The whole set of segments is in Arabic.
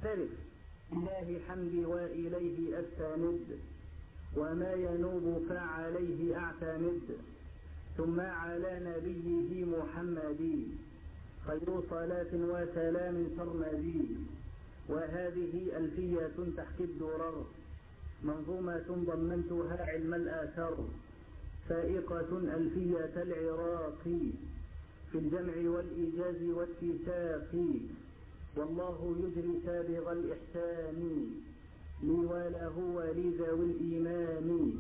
أعترف إلهي حمدي وإليه أستند، وما ينوب فعليه أعتمد، ثم على نبيه محمد خير صلاة وسلام سرمدي. وهذه ألفية تحكي الدرر، منظومة ضمنتها علم الآثار، فائقة ألفية العراق في الجمع والإيجاز والاتساق. والله يجري سابغ الإحسان لي وله ولذوي الإيمان.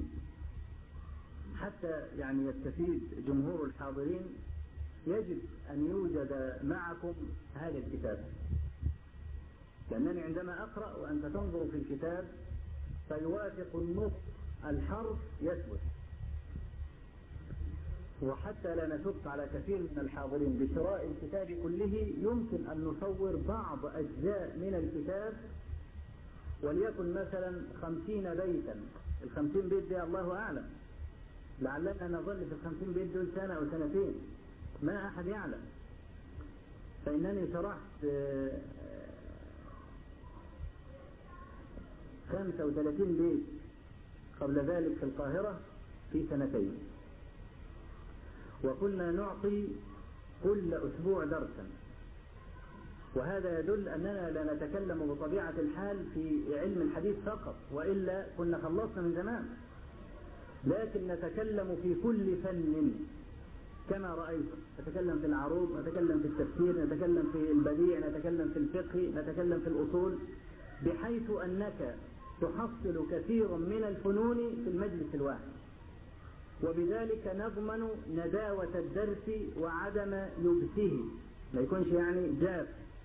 حتى يعني يستفيد جمهور الحاضرين يجب أن يوجد معكم هذا الكتاب، لأنني عندما أقرأ وأنت تنظر في الكتاب فيوافق النص الحرف يثبت. وحتى لا نشق على كثير من الحاضرين بشراء الكتاب كله، يمكن أن نصور بعض أجزاء من الكتاب، وليكن مثلا 50 بيتا. 50 بيت دي الله أعلم، لعلنا نظل في 50 بيت دول سنة أو سنتين، ما أحد يعلم. فإنني شرحت 35 بيت قبل ذلك في القاهرة في سنتين، وكنا نعطي كل أسبوع درسا. وهذا يدل أننا لا نتكلم بطبيعة الحال في علم الحديث فقط، وإلا كنا خلصنا من زمان، لكن نتكلم في كل فن كما رأيت. نتكلم في العروض، نتكلم في التفسير، نتكلم في البديع، نتكلم في الفقه، نتكلم في الأصول، بحيث أنك تحصل كثيرا من الفنون في المجلس الواحد، وبذلك نضمن نداوة الدرس وعدم يبسه، ما يكونش يعني جاف.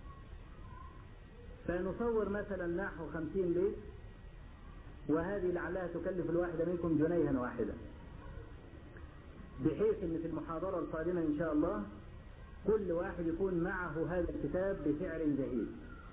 فنصور مثلا نحو 50 بيت، وهذه لعلها تكلف الواحدة منكم جنيها واحدة، بحيث ان في المحاضرة القادمة ان شاء الله كل واحد يكون معه هذا الكتاب بسعر جهيز.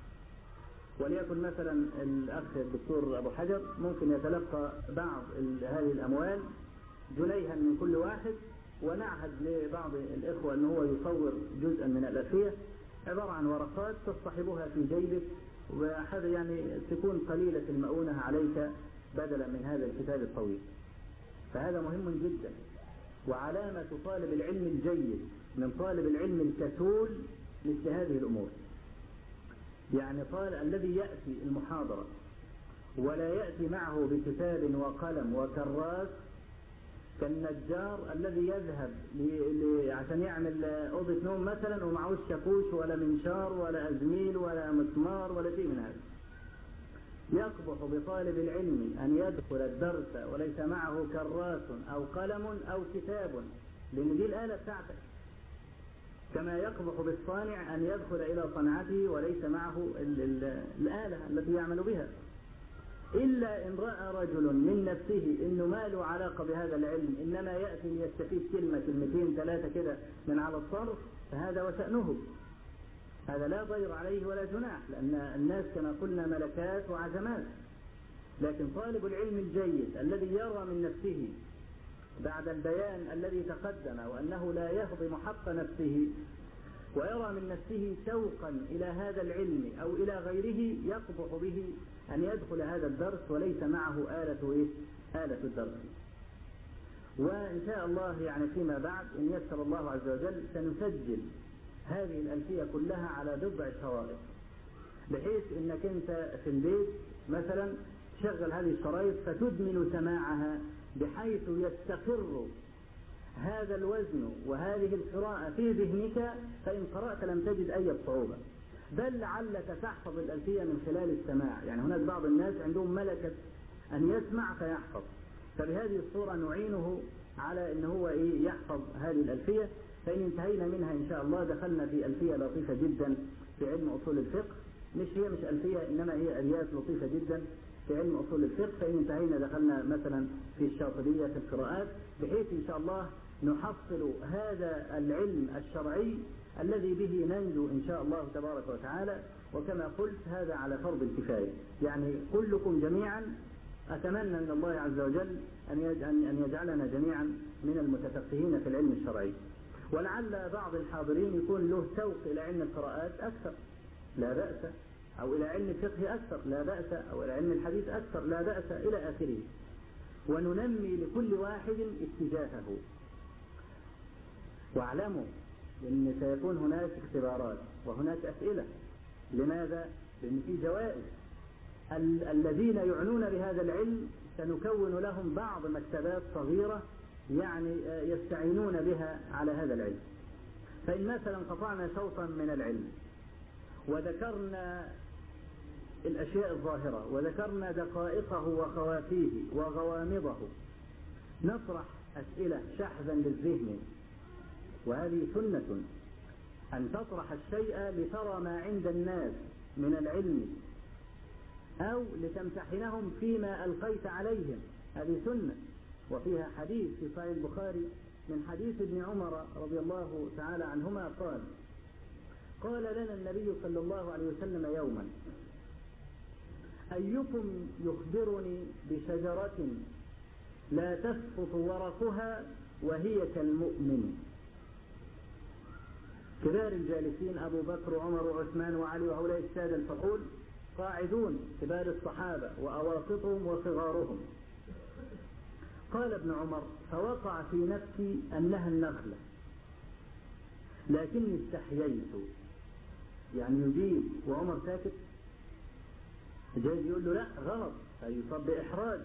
وليكن مثلا الأخ الدكتور أبو حجر ممكن يتلقى بعض هذه الأموال جنيها من كل واحد، ونعهد لبعض الإخوة أنه هو يصور جزءا من الألفية، عبارة عن ورقات تصطحبها في جيبك، وهذا يعني تكون قليلة المؤونة عليك بدلا من هذا الكتاب الطويل. فهذا مهم جدا، وعلامة طالب العلم الجيد من طالب العلم الكسول مثل هذه الأمور. يعني الذي يأتي المحاضرة ولا يأتي معه بكتاب وقلم وكراس، كالنجار الذي يذهب عشان يعمل أوضة نوم مثلا ومعهوش شاكوش ولا منشار ولا أزميل ولا مسمار ولا شيء من هذا. يقبح بطالب العلم أن يدخل الدرس وليس معه كراس أو قلم أو كتاب، لأن دي الآلة بتاعتك. كما يقبح بالصانع أن يدخل إلى صنعته وليس معه الآلة التي يعمل بها. إلا إن رأى رجل من نفسه إنه ما له علاقة بهذا العلم، إنما يأتي ليستفيد كلمة كلمتين ثلاثة كده من على الصرف، فهذا وشأنه، هذا لا ضير عليه ولا جناح، لأن الناس كما قلنا ملكات وعزمات. لكن طالب العلم الجيد الذي يرى من نفسه بعد البيان الذي تقدم وأنه لا يهضم حق نفسه، ويرى من نفسه شوقا إلى هذا العلم أو إلى غيره، يقبح به أن يدخل هذا الدرس وليس معه آلة الدرس. وإن شاء الله يعني فيما بعد إن يسر الله عز وجل سنسجل هذه الألفية كلها على بضع شرائط، بحيث إنك أنت في البيت مثلا تشغل هذه الشرائط فتدمن سماعها، بحيث يستقر هذا الوزن وهذه القراءة في ذهنك، فإن قرأت لم تجد أي صعوبة، بل لعلك تحفظ الألفية من خلال السماع. يعني هناك بعض الناس عندهم ملكة أن يسمع فيحفظ، فبهذه الصورة نعينه على أنه هو يحفظ هذه الألفية. فإن انتهينا منها إن شاء الله دخلنا في ألفية لطيفة جدا في علم أصول الفقه، مش ألفية إنما هي أليات لطيفة جدا في علم أصول الفقه. فإن انتهينا دخلنا مثلا في الشاطبية في القراءات، بحيث إن شاء الله نحصل هذا العلم الشرعي الذي به ننجو إن شاء الله تبارك وتعالى. وكما قلت هذا على فرض الكفاية، يعني كلكم جميعا أتمنى من الله عز وجل أن يجعلنا جميعا من المتفقهين في العلم الشرعي. ولعل بعض الحاضرين يكون له سوق إلى علم القراءات أكثر، لا بأس، أو إلى علم الفقه أكثر لا بأس، أو إلى علم الحديث أكثر لا بأس إلى آخره. وننمي لكل واحد اتجاهه. واعلموا أن سيكون هناك اختبارات وهناك أسئلة. لماذا؟ لأن في جوائز. الذين يعنون بهذا العلم سنكون لهم بعض مكتبات صغيرة يعني يستعينون بها على هذا العلم. فإن مثلا قطعنا شوطا من العلم وذكرنا الأشياء الظاهرة وذكرنا دقائقه وخوافيه وغوامضه، نطرح أسئلة شحذا للذهن. وهذه سنة، أن تطرح الشيء لترى ما عند الناس من العلم أو لتمتحنهم فيما ألقيت عليهم. هذه سنة. وفيها حديث في صحيح البخاري من حديث ابن عمر رضي الله تعالى عنهما قال لنا النبي صلى الله عليه وسلم يوما: أيكم يخبرني بشجرة لا تسقط ورقها وهي كالمؤمن؟ كبار الجالسين أبو بكر وعمر وعثمان وعلي وهؤلاء السادة الفحول قاعدون، كبار الصحابة وأواسطهم وصغارهم. قال ابن عمر: فوقع في نفسي أنها النخلة، لكني استحييت. يعني يجيب وعمر ساكت، جاي يقول له لا غلط، فيصاب بإحراج.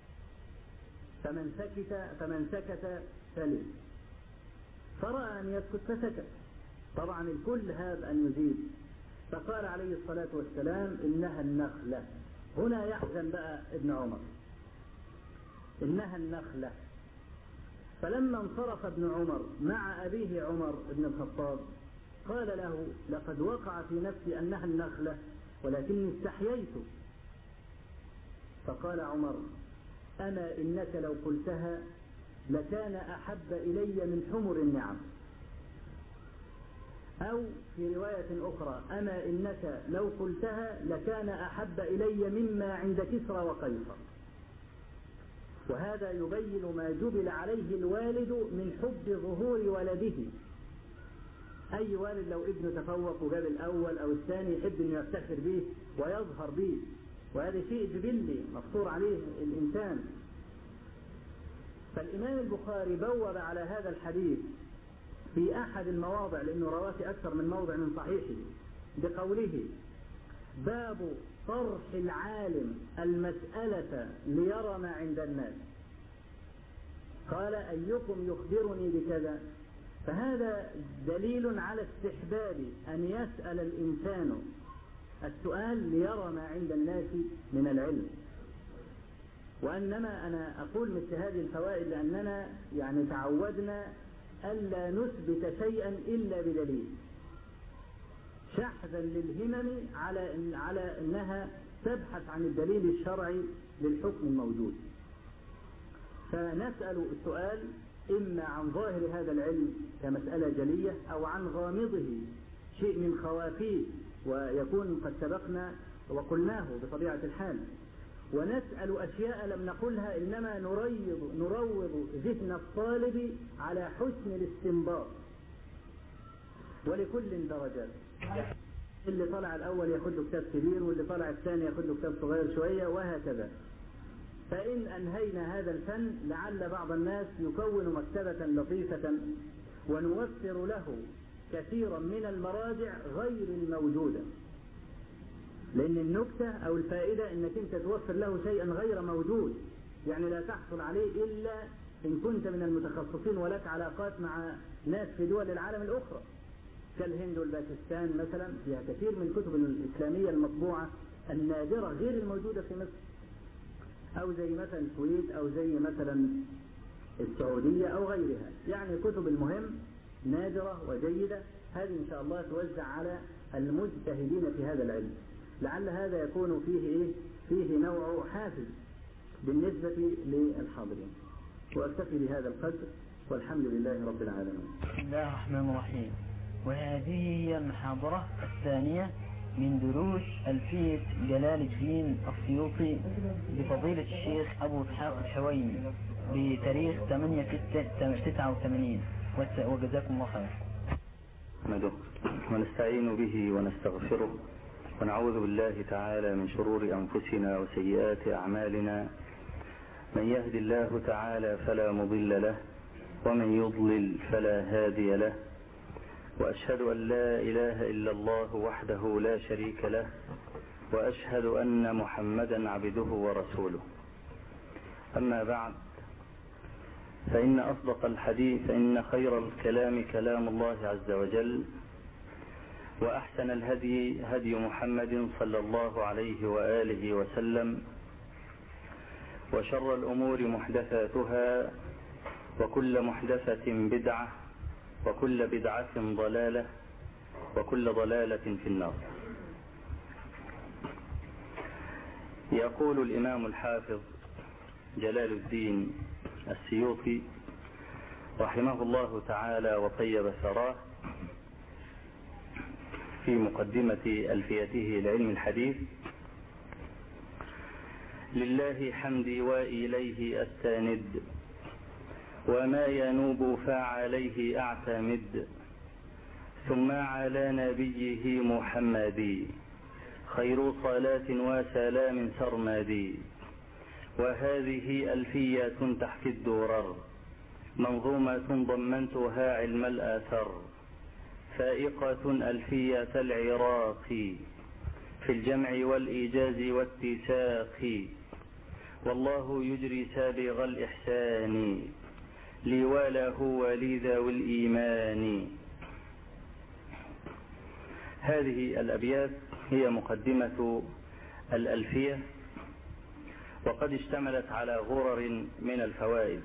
فمن سكت سلم. فرأى أن يسكت فسكت. طبعا الكل هاب أن يجيب. فقال عليه الصلاة والسلام: إنها النخلة. هنا يحزن بقى ابن عمر، إنها النخلة. فلما انصرف ابن عمر مع أبيه عمر بن الخطاب قال له: لقد وقع في نفسي أنها النخلة ولكني استحييت. فقال عمر: أما إنك لو قلتها لكان أحب إلي من حمر النعم. أو في رواية أخرى: أما إنك لو قلتها لكان أحب إلي مما عند كسرى وقيصر. وهذا يبين ما جبل عليه الوالد من حب ظهور ولده. أي والد لو ابنه تفوق وجاب الأول أو الثاني يحب أن يفتخر به ويظهر به، وهذا شيء جبلي مفطور عليه الإنسان. فالإمام البخاري بوب على هذا الحديث في أحد المواضع، لأنه رواه في أكثر من موضع من صحيحه، بقوله: باب طرح العالم المسألة ليرى ما عند الناس. قال: أيكم يخبرني بكذا؟ فهذا دليل على استحباب أن يسأل الإنسان السؤال ليرى ما عند الناس من العلم. وأنما أنا أقول مثل هذه الفوائد لأننا يعني تعودنا ألا نثبت شيئا إلا بدليل، شحذا للهمم على أنها تبحث عن الدليل الشرعي للحكم الموجود. فنسأل السؤال إما عن ظاهر هذا العلم كمسألة جلية، أو عن غامضه شيء من خوافيه ويكون قد سبقنا وقلناه بطبيعة الحال. ونسأل أشياء لم نقلها، إنما نروض ذهن الطالب على حسن الاستنباط. ولكل درجات، اللي طلع الأول ياخد له كتاب كبير، واللي طلع الثاني ياخد له كتاب صغير شوية، وهكذا. فإن أنهينا هذا الفن لعل بعض الناس يكون مكتبة لطيفة ونوفر له كثيرا من المراجع غير الموجودة. لأن النكتة أو الفائدة أنك أنت توفر له شيئا غير موجود، يعني لا تحصل عليه إلا إن كنت من المتخصصين ولك علاقات مع ناس في دول العالم الأخرى كالهند والباكستان مثلا، فيها كثير من الكتب الإسلامية المطبوعة النادرة غير الموجودة في مصر، أو زي مثلا الكويت، أو زي مثلا السعودية أو غيرها. يعني كتب المهم نادرة وجيدة، هذه إن شاء الله توزع على المجتهدين في هذا العلم، لعل هذا يكون فيه نوع حافز بالنسبة للحاضرين. وأكتفي بهذا القدر، والحمد لله رب العالمين. بسم الله الرحمن الرحيم. وهذه هي المحاضرة الثانية من دروس ألفية جلال الدين السيوطي بفضيلة الشيخ أبو إسحاق الحويني بتاريخ 8/6/89. وجزاكم الله خير. نحمده ونستعين به ونستغفره ونعوذ بالله تعالى من شرور أنفسنا وسيئات أعمالنا. من يهد الله تعالى فلا مضل له، ومن يضلل فلا هادي له، وأشهد أن لا إله إلا الله وحده لا شريك له، وأشهد أن محمدا عبده ورسوله. أما بعد، فإن أصدق الحديث إن خير الكلام كلام الله عز وجل، وأحسن الهدي هدي محمد صلى الله عليه وآله وسلم، وشر الأمور محدثاتها، وكل محدثة بدعة، وكل بدعة ضلالة، وكل ضلالة في النار. يقول الإمام الحافظ جلال الدين السيوطي رحمه الله تعالى وطيب ثراه في مقدمة ألفيته لعلم الحديث: لله حمدي وإليه أستند، وما ينوب فعليه أعتمد، ثم على نبيه محمد خير صلاة وسلام سرمدي. وهذه ألفية تحكي الدرر، منظومة ضمنتها علم الآثر، فائقة ألفية العراق في الجمع والإيجاز والاتساق. والله يجري سابغ الإحسان، لي وله ولي ذوي الإيمان. هذه الأبيات هي مقدمة الألفية، وقد اشتملت على غرر من الفوائد.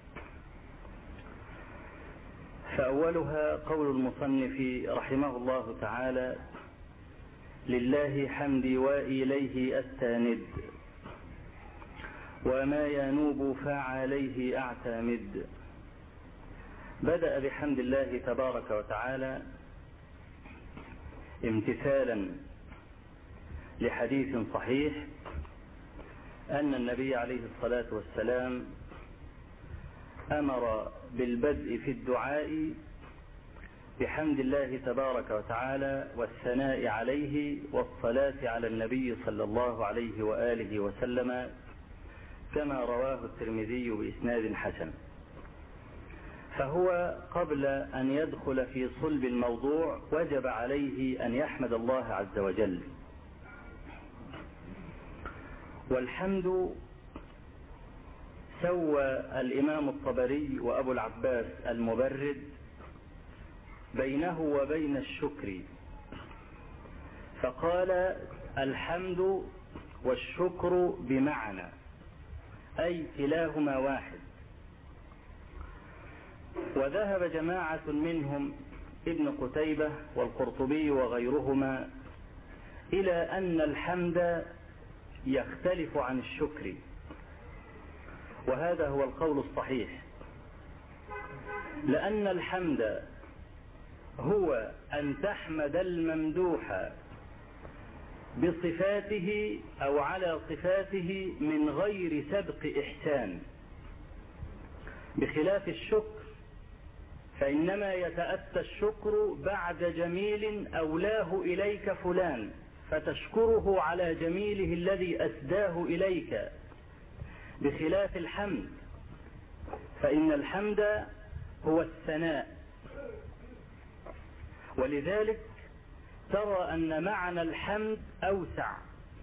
فأولها قول المصنف رحمه الله تعالى: لله حمدي وإليه أستند، وما ينوب فعليه أعتمد. بدأ بحمد الله تبارك وتعالى امتثالا لحديث صحيح أن النبي عليه الصلاة والسلام أمر بالبدء في الدعاء بحمد الله تبارك وتعالى والثناء عليه والصلاة على النبي صلى الله عليه وآله وسلم، كما رواه الترمذي بإسناد حسن. فهو قبل أن يدخل في صلب الموضوع وجب عليه أن يحمد الله عز وجل. والحمد سوى الإمام الطبري وأبو العباس المبرد بينه وبين الشكر، فقال: الحمد والشكر بمعنى، أي كلاهما واحد. وذهب جماعة منهم ابن قتيبة والقرطبي وغيرهما إلى أن الحمد يختلف عن الشكر، وهذا هو القول الصحيح، لأن الحمد هو أن تحمد الممدوح بصفاته أو على صفاته من غير سبق إحسان، بخلاف الشكر فإنما يتأتى الشكر بعد جميل أولاه إليك فلان، فتشكره على جميله الذي أسداه إليك، بخلاف الحمد فإن الحمد هو الثناء. ولذلك ترى أن معنى الحمد أوسع،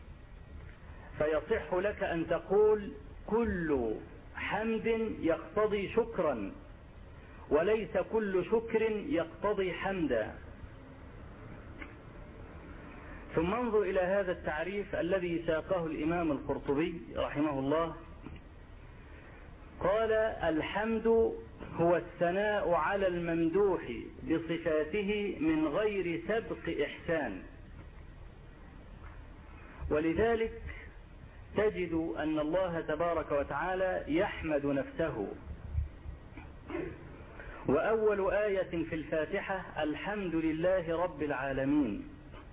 فيصح لك أن تقول: كل حمد يقتضي شكرا، وليس كل شكر يقتضي حمدا. ثم انظر إلى هذا التعريف الذي ساقه الإمام القرطبي رحمه الله. قال: الحمد هو الثناء على الممدوح بصفاته من غير سبق إحسان. ولذلك تجد أن الله تبارك وتعالى يحمد نفسه. وأول آية في الفاتحة: الحمد لله رب العالمين.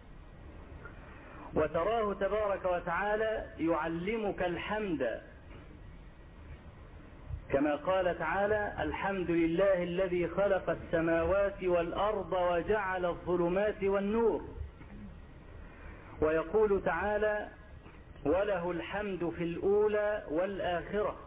وتراه تبارك وتعالى يعلمك الحمد، كما قال تعالى: الحمد لله الذي خلق السماوات والأرض وجعل الظلمات والنور. ويقول تعالى: وله الحمد في الأولى والآخرة.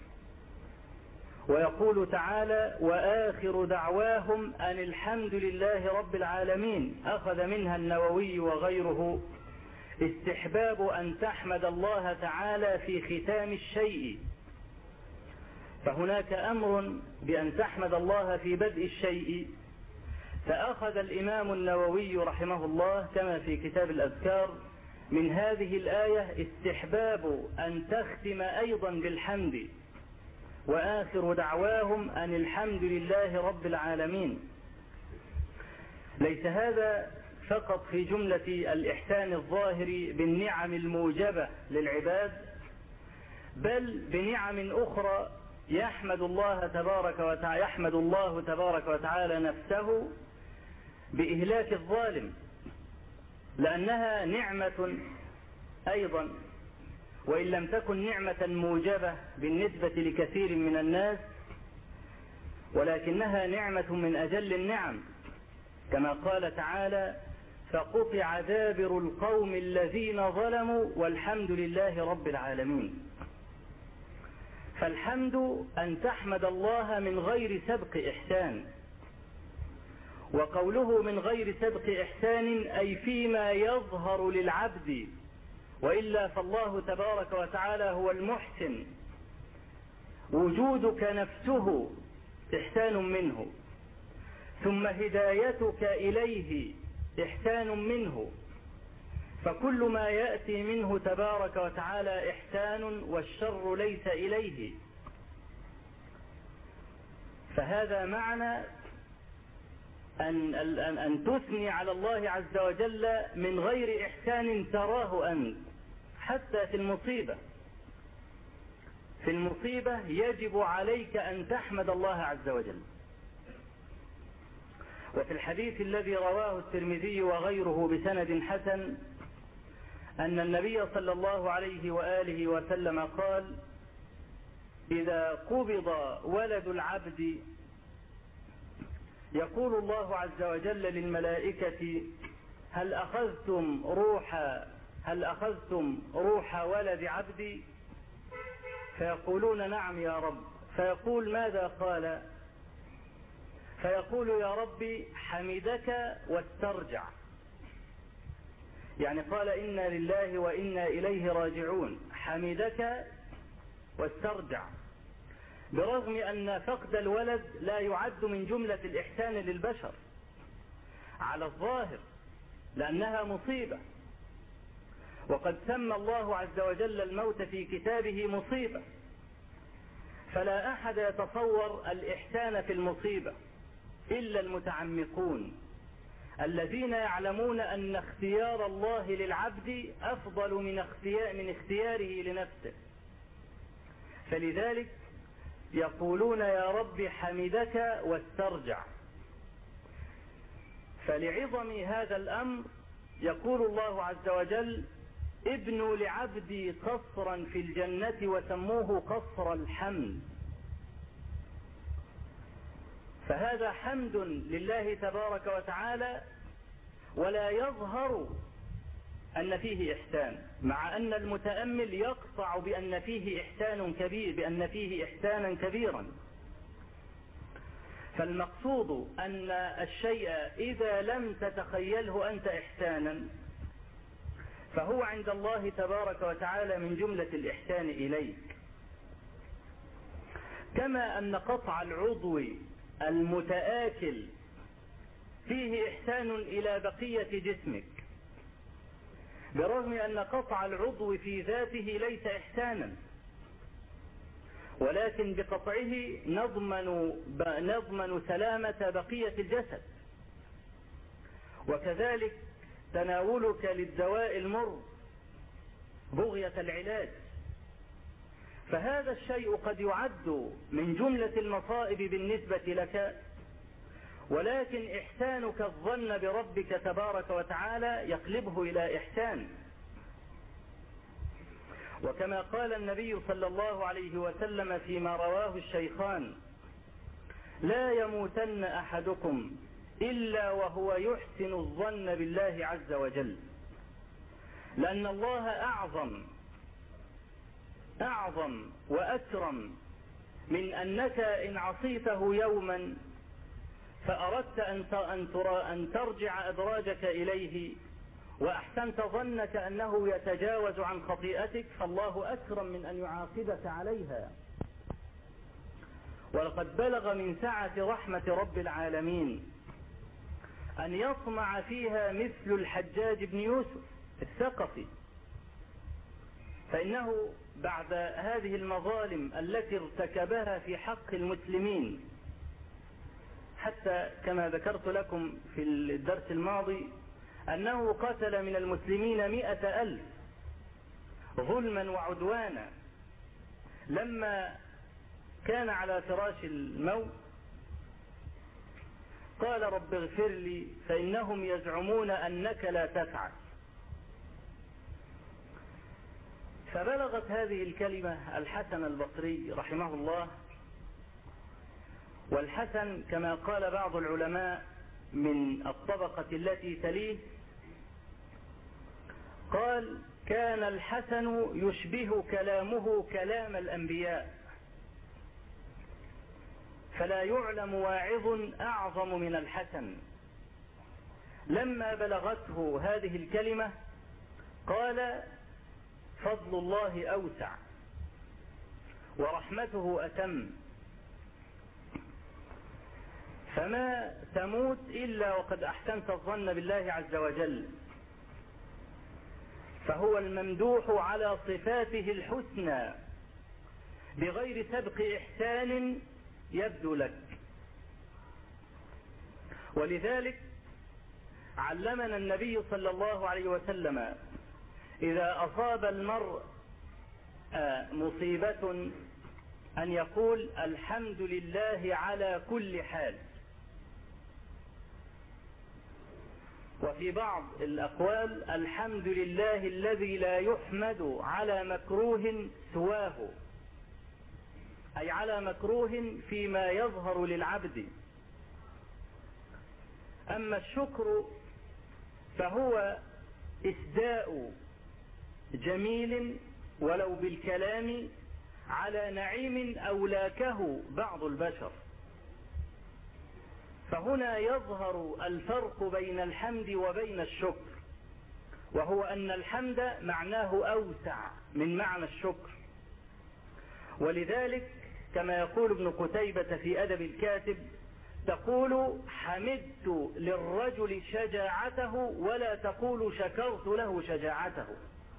ويقول تعالى: وآخر دعواهم أن الحمد لله رب العالمين. أخذ منها النووي وغيره استحباب أن تحمد الله تعالى في ختام الشيء، فهناك أمر بأن تحمد الله في بدء الشيء. فأخذ الإمام النووي رحمه الله كما في كتاب الأذكار من هذه الآية استحباب أن تختم أيضا بالحمد: وآخر دعواهم أن الحمد لله رب العالمين. ليس هذا فقط في جملة الإحسان الظاهر بالنعم الموجبة للعباد، بل بنعم أخرى يحمد الله تبارك وتعالى نفسه بإهلاك الظالم، لأنها نعمة أيضا، وإن لم تكن نعمة موجبة بالنسبة لكثير من الناس، ولكنها نعمة من أجل النعم، كما قال تعالى: فقطع دابر القوم الذين ظلموا والحمد لله رب العالمين. فالحمد أن تحمد الله من غير سبق إحسان، وقوله من غير سبق إحسان أي فيما يظهر للعبد، وإلا فالله تبارك وتعالى هو المحسن. وجودك نفسه إحسان منه، ثم هدايتك إليه إحسان منه، فكل ما يأتي منه تبارك وتعالى إحسان، والشر ليس إليه. فهذا معنى أن تثني على الله عز وجل من غير إحسان تراه أنت. حتى في المصيبة يجب عليك أن تحمد الله عز وجل. وفي الحديث الذي رواه الترمذي وغيره بسند حسن أن النبي صلى الله عليه وآله وسلم قال: إذا قبض ولد العبد يقول الله عز وجل للملائكة: هل أخذتم روح ولد عبدي؟ فيقولون: نعم يا رب. فيقول: ماذا قال؟ فيقول: يا ربي حمدك واسترجع، يعني قال: إنا لله وإنا إليه راجعون، حمدك واسترجع، برغم أن فقد الولد لا يعد من جملة الإحسان للبشر على الظاهر، لأنها مصيبة، وقد سمى الله عز وجل الموت في كتابه مصيبة، فلا أحد يتصور الإحسان في المصيبة إلا المتعمقون الذين يعلمون أن اختيار الله للعبد أفضل من اختياره لنفسه، فلذلك يقولون: يا رب حمدك واسترجع. فلعظم هذا الأمر يقول الله عز وجل: ابنوا لعبدي قصرا في الجنة وسموه قصر الحمد. فهذا حمد لله تبارك وتعالى، ولا يظهر أن فيه إحسان، مع أن المتأمل يقطع بأن فيه إحسانا كبيرا. فالمقصود أن الشيء إذا لم تتخيله أنت إحسانا فهو عند الله تبارك وتعالى من جملة الإحسان إليك. كما أن قطع العضو المتآكل فيه إحسان إلى بقية جسمك، برغم أن قطع العضو في ذاته ليس إحسانا، ولكن بقطعه نضمن سلامة بقية الجسد. وكذلك تناولك للدواء المر بغية العلاج، فهذا الشيء قد يعد من جملة المصائب بالنسبة لك، ولكن إحسانك الظن بربك تبارك وتعالى يقلبه إلى إحسان. وكما قال النبي صلى الله عليه وسلم فيما رواه الشيخان: لا يموتن أحدكم إلا وهو يحسن الظن بالله عز وجل. لأن الله أعظم وأكرم من أنك إن عصيته يوما فأردت أن ترجع أدراجك إليه وأحسنت ظنك أنه يتجاوز عن خطيئتك، فالله أكرم من أن يعاقبك عليها. ولقد بلغ من سعة رحمة رب العالمين أن يطمع فيها مثل الحجاج بن يوسف الثقفي، فإنه بعد هذه المظالم التي ارتكبها في حق المسلمين، حتى كما ذكرت لكم في الدرس الماضي أنه قتل من المسلمين 100,000 ظلما وعدوانا، لما كان على فراش الموت قال رب اغفر لي فإنهم يزعمون أنك لا تفعل. فبلغت هذه الكلمة الحسن البصري رحمه الله، والحسن كما قال بعض العلماء من الطبقة التي تليه، قال كان الحسن يشبه كلامه كلام الأنبياء، فلا يعلم واعظ أعظم من الحسن. لما بلغته هذه الكلمة قال فضل الله أوسع ورحمته أتم، فما تموت إلا وقد أحسنت الظن بالله عز وجل، فهو الممدوح على صفاته الحسنى بغير سبق إحسان يبدو لك. ولذلك علمنا النبي صلى الله عليه وسلم إذا أصاب المرء مصيبة أن يقول الحمد لله على كل حال. وفي بعض الأقوال الحمد لله الذي لا يحمد على مكروه سواه، أي على مكروه فيما يظهر للعبد. أما الشكر فهو إسداء جميل ولو بالكلام على نعيم أولاكه بعض البشر. فهنا يظهر الفرق بين الحمد وبين الشكر، وهو أن الحمد معناه أوسع من معنى الشكر. ولذلك كما يقول ابن قتيبة في أدب الكاتب تقول حمدت للرجل شجاعته ولا تقول شكرت له شجاعته،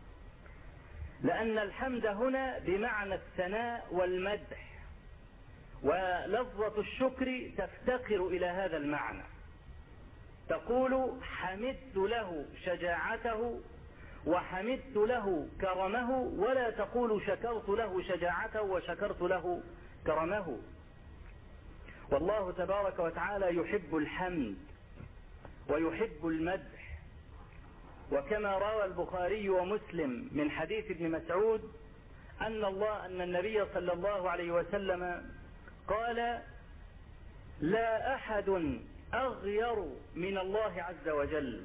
لأن الحمد هنا بمعنى الثناء والمدح، ولفظة الشكر تفتقر إلى هذا المعنى. تقول حمدت له شجاعته وحمدت له كرمه، ولا تقول شكرت له شجاعته وشكرت له كرمه. والله تبارك وتعالى يحب الحمد ويحب المدح. وكما روى البخاري ومسلم من حديث ابن مسعود أن النبي صلى الله عليه وسلم قال لا أحد أغير من الله عز وجل،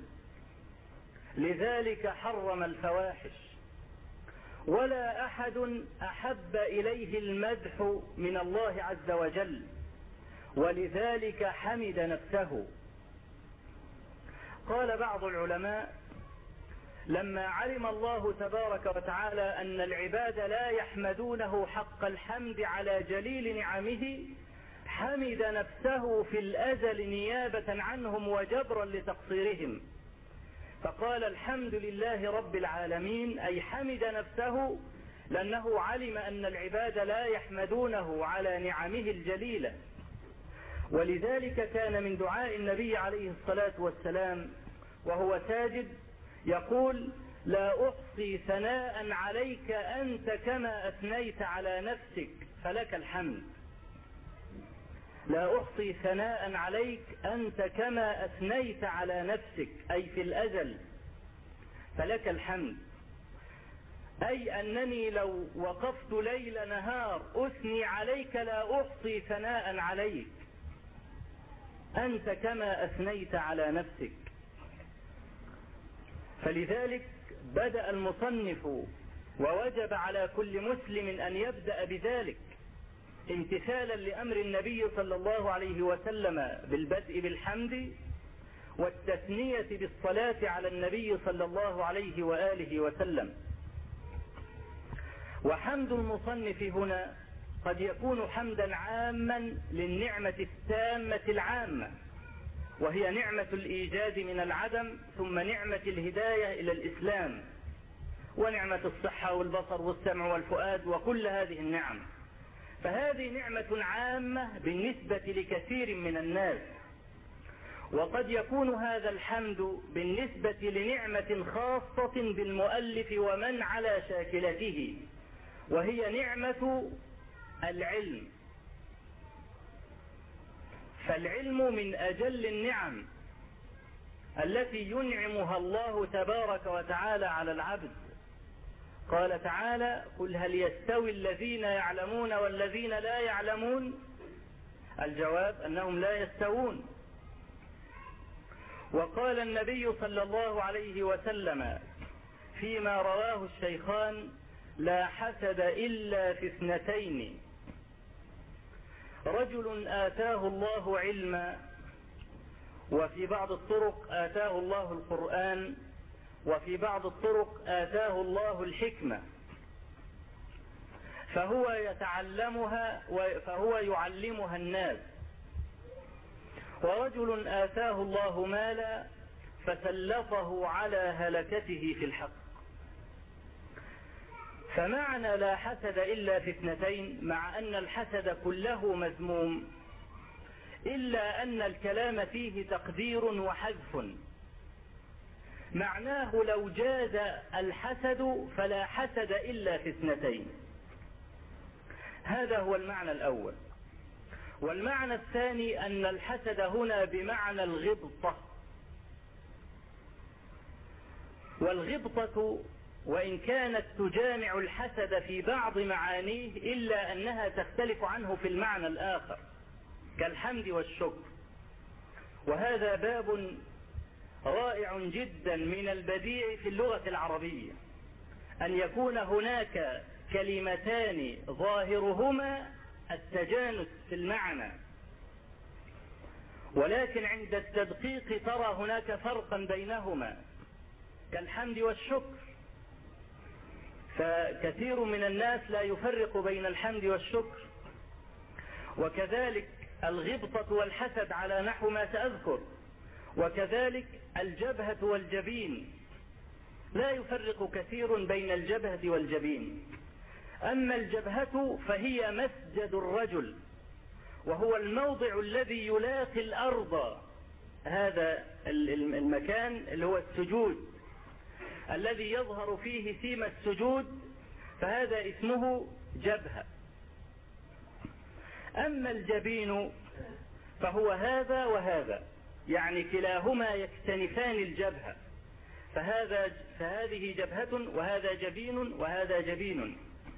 لذلك حرم الفواحش، ولا أحد أحب إليه المدح من الله عز وجل، ولذلك حمد نفسه. قال بعض العلماء لما علم الله تبارك وتعالى أن العباد لا يحمدونه حق الحمد على جليل نعمه، حمد نفسه في الأزل نيابة عنهم وجبرا لتقصيرهم، فقال الحمد لله رب العالمين، أي حمد نفسه لأنه علم أن العباد لا يحمدونه على نعمه الجليلة. ولذلك كان من دعاء النبي عليه الصلاة والسلام وهو ساجد يقول لا أحصي ثناء عليك أنت كما أثنيت على نفسك فلك الحمد. لا أحصي ثناء عليك أنت كما أثنيت على نفسك، أي في الأزل، فلك الحمد. أي أنني لو وقفت ليل نهار أثني عليك لا أحصي ثناء عليك، أنت كما أثنيت على نفسك. فلذلك بدأ المصنف ووجب على كل مسلم أن يبدأ بذلك امتثالا لأمر النبي صلى الله عليه وسلم بالبدء بالحمد والتثنية بالصلاة على النبي صلى الله عليه وآله وسلم. وحمد المصنف هنا قد يكون حمدا عاما للنعمة التامة العامة، وهي نعمة الإيجاد من العدم، ثم نعمة الهداية إلى الإسلام، ونعمة الصحة والبصر والسمع والفؤاد وكل هذه النعم. فهذه نعمة عامة بالنسبة لكثير من الناس. وقد يكون هذا الحمد بالنسبة لنعمة خاصة بالمؤلف ومن على شاكلته، وهي نعمة العلم. فالعلم من أجل النعم التي ينعمها الله تبارك وتعالى على العبد. قال تعالى: قل هل يستوي الذين يعلمون والذين لا يعلمون؟ الجواب أنهم لا يستوون. وقال النبي صلى الله عليه وسلم فيما رواه الشيخان: لا حسد إلا في اثنتين: رجل آتاه الله علما، وفي بعض الطرق آتاه الله القرآن، وفي بعض الطرق آتاه الله الحكمة، فهو يتعلمها فهو يعلمها الناس. ورجل آتاه الله مالا فسلطه على هلكته في الحق. فمعنى لا حسد إلا في اثنتين، مع أن الحسد كله مذموم، إلا أن الكلام فيه تقدير وحذف. معناه لو جاز الحسد فلا حسد إلا في اثنتين. هذا هو المعنى الأول. والمعنى الثاني أن الحسد هنا بمعنى الغبطة. والغبطة وإن كانت تجامع الحسد في بعض معانيه إلا أنها تختلف عنه في المعنى الآخر كالحمد والشكر. وهذا باب رائع جدا من البديع في اللغة العربية، أن يكون هناك كلمتان ظاهرهما التجانس في المعنى، ولكن عند التدقيق ترى هناك فرقا بينهما كالحمد والشكر. فكثير من الناس لا يفرق بين الحمد والشكر. وكذلك الغبطة والحسد على نحو ما سأذكر. وكذلك الجبهة والجبين، لا يفرق كثير بين الجبهة والجبين. أما الجبهة فهي مسجد الرجل، وهو الموضع الذي يلاقي الأرض، هذا المكان اللي هو السجود الذي يظهر فيه سيم السجود، فهذا اسمه جبهة. أما الجبين فهو هذا وهذا، يعني كلاهما يكتنفان الجبهة، فهذه جبهة وهذا جبين وهذا جبين.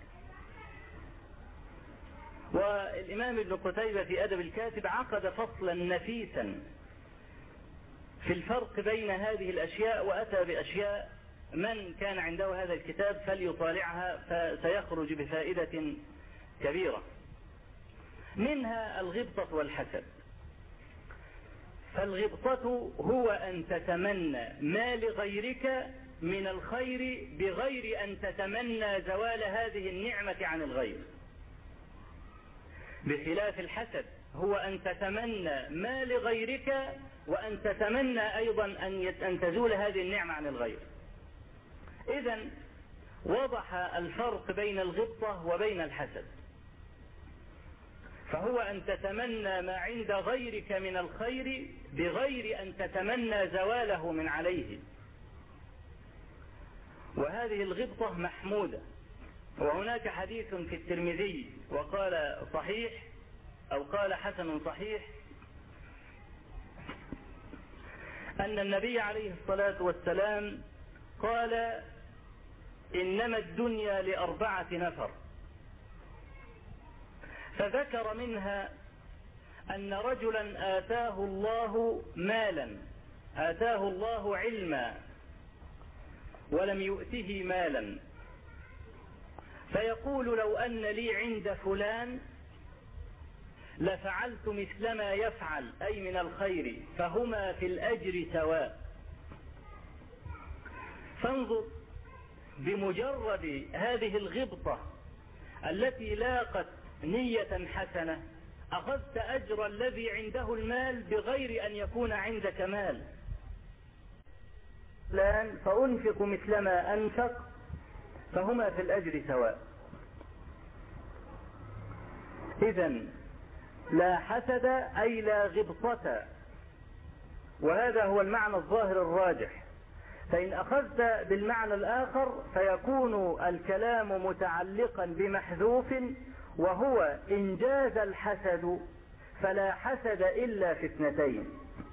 والإمام ابن قتيبة في أدب الكاتب عقد فصلا نفيسا في الفرق بين هذه الأشياء، وأتى بأشياء من كان عنده هذا الكتاب فليطالعها فسيخرج بفائدة كبيرة. منها الغبطة والحسد. فالغبطة هو أن تتمنى ما لغيرك من الخير بغير أن تتمنى زوال هذه النعمة عن الغير، بخلاف الحسد هو أن تتمنى ما لغيرك وأن تتمنى أيضا أن تزول هذه النعمة عن الغير. إذن وضح الفرق بين الغبطة وبين الحسد. فهو أن تتمنى ما عند غيرك من الخير بغير أن تتمنى زواله من عليه، وهذه الغبطة محمودة. وهناك حديث في الترمذي وقال صحيح أو قال حسن صحيح أن النبي عليه الصلاة والسلام قال: إنما الدنيا ل4 نفر. فذكر منها أن رجلا آتاه الله مالا، آتاه الله علما، ولم يؤته مالا، فيقول لو أن لي عند فلان لفعلت مثل ما يفعل، أي من الخير، فهما في الأجر سواء. فانظر، بمجرد هذه الغبطة التي لاقت نية حسنة أخذت أجر الذي عنده المال بغير أن يكون عندك مال. فأنفق مثلما أنفق فهما في الأجر سواء. إذن لا حسد أي لا غبطة، وهذا هو المعنى الظاهر الراجح. فإن أخذت بالمعنى الآخر فيكون الكلام متعلقا بمحذوف، وهو إن جاز الحسد فلا حسد إلا في اثنتين.